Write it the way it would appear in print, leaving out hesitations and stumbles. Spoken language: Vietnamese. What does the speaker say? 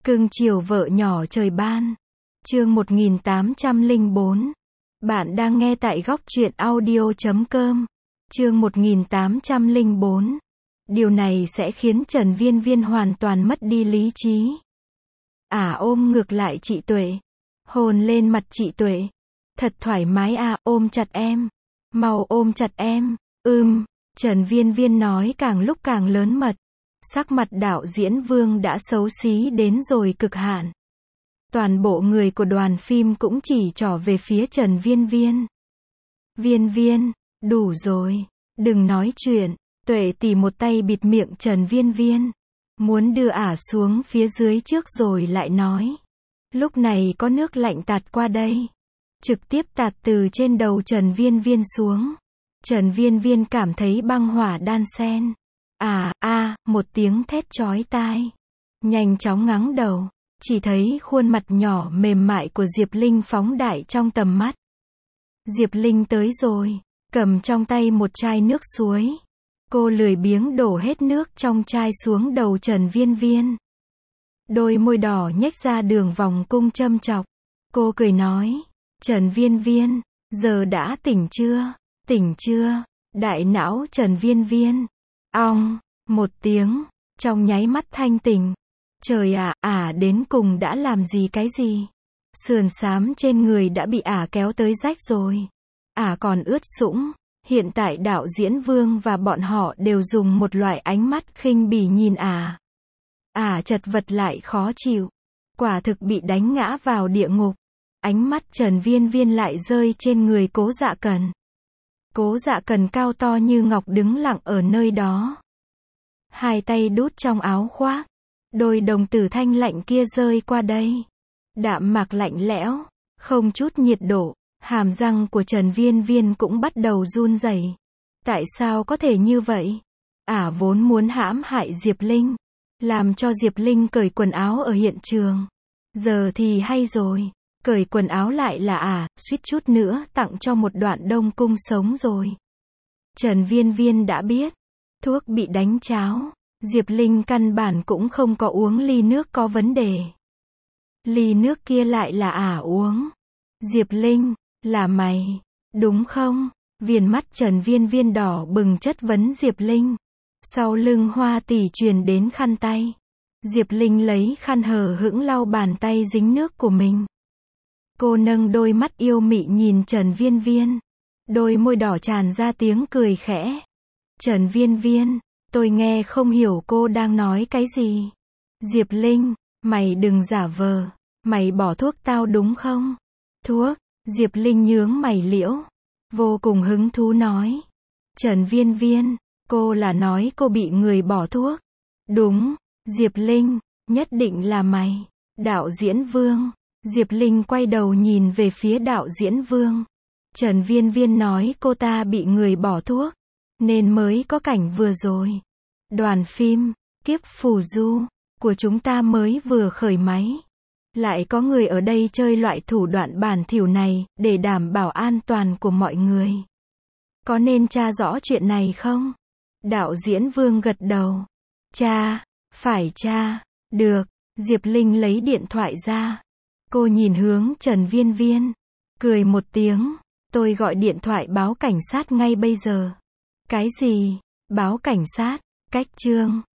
Cưng chiều vợ nhỏ trời ban. Chương 1804. Bạn đang nghe tại góc truyện audio.com. Chương 1804. Điều này sẽ khiến Trần Viên Viên hoàn toàn mất đi lý trí. Ôm ngược lại chị Tuệ. Hôn lên mặt chị Tuệ. Thật thoải mái ôm chặt em. Mau ôm chặt em. Trần Viên Viên nói càng lúc càng lớn mật. Sắc mặt đạo diễn Vương đã xấu xí đến rồi cực hạn. Toàn bộ người của đoàn phim cũng chỉ trỏ về phía Trần Viên Viên. Viên Viên, đủ rồi, đừng nói chuyện. Tuệ tỉ một tay bịt miệng Trần Viên Viên. Muốn đưa xuống phía dưới trước rồi lại nói. Lúc này có nước lạnh tạt qua đây. Trực tiếp tạt từ trên đầu Trần Viên Viên xuống. Trần Viên Viên cảm thấy băng hỏa đan xen. Một tiếng thét chói tai. Nhanh chóng ngẩng đầu. Chỉ thấy khuôn mặt nhỏ mềm mại của Diệp Linh phóng đại trong tầm mắt. Diệp Linh tới rồi. Cầm trong tay một chai nước suối. Cô lười biếng đổ hết nước trong chai xuống đầu Trần Viên Viên. Đôi môi đỏ nhếch ra đường vòng cung châm chọc. Cô cười nói. Trần Viên Viên, giờ đã tỉnh chưa? Tỉnh chưa? Đại não Trần Viên Viên. Một tiếng, trong nháy mắt thanh tỉnh. Trời đến cùng đã làm gì cái gì? Sườn xám trên người đã bị kéo tới rách rồi. Còn ướt sũng. Hiện tại đạo diễn Vương và bọn họ đều dùng một loại ánh mắt khinh bỉ nhìn chật vật lại khó chịu. Quả thực bị đánh ngã vào địa ngục. Ánh mắt Trần Viên Viên lại rơi trên người Cố Dạ Cần. Cố Dạ Cần cao to như ngọc đứng lặng ở nơi đó. Hai tay đút trong áo khoác. Đôi đồng tử thanh lạnh kia rơi qua đây. Đạm mạc lạnh lẽo, không chút nhiệt độ. Hàm răng của Trần Viên Viên cũng bắt đầu run rẩy. Tại sao có thể như vậy? Vốn muốn hãm hại Diệp Linh. Làm cho Diệp Linh cởi quần áo ở hiện trường. Giờ thì hay rồi. Cởi quần áo lại là suýt chút nữa tặng cho một đoạn Đông Cung sống rồi. Trần Viên Viên đã biết. Thuốc bị đánh cháo. Diệp Linh căn bản cũng không có uống ly nước có vấn đề. Ly nước kia lại là uống. Diệp Linh, là mày, đúng không? Viền mắt Trần Viên Viên đỏ bừng chất vấn Diệp Linh. Sau lưng Hoa Tỷ truyền đến khăn tay. Diệp Linh lấy khăn hờ hững lau bàn tay dính nước của mình. Cô nâng đôi mắt yêu mị nhìn Trần Viên Viên. Đôi môi đỏ tràn ra tiếng cười khẽ. Trần Viên Viên, tôi nghe không hiểu cô đang nói cái gì. Diệp Linh, mày đừng giả vờ. Mày bỏ thuốc tao đúng không? Thuốc? Diệp Linh nhướng mày liễu. Vô cùng hứng thú nói. Trần Viên Viên, cô là nói cô bị người bỏ thuốc. Đúng, Diệp Linh, nhất định là mày. Đạo diễn Vương. Diệp Linh quay đầu nhìn về phía đạo diễn Vương. Trần Viên Viên nói cô ta bị người bỏ thuốc. Nên mới có cảnh vừa rồi. Đoàn phim, Kiếp Phù Du, của chúng ta mới vừa khởi máy. Lại có người ở đây chơi loại thủ đoạn bẩn thỉu này, để đảm bảo an toàn của mọi người. Có nên tra rõ chuyện này không? Đạo diễn Vương gật đầu. Phải tra. Được. Diệp Linh lấy điện thoại ra. Cô nhìn hướng Trần Viên Viên. Cười một tiếng. Tôi gọi điện thoại báo cảnh sát ngay bây giờ. Cái gì? Báo cảnh sát? Cách chương.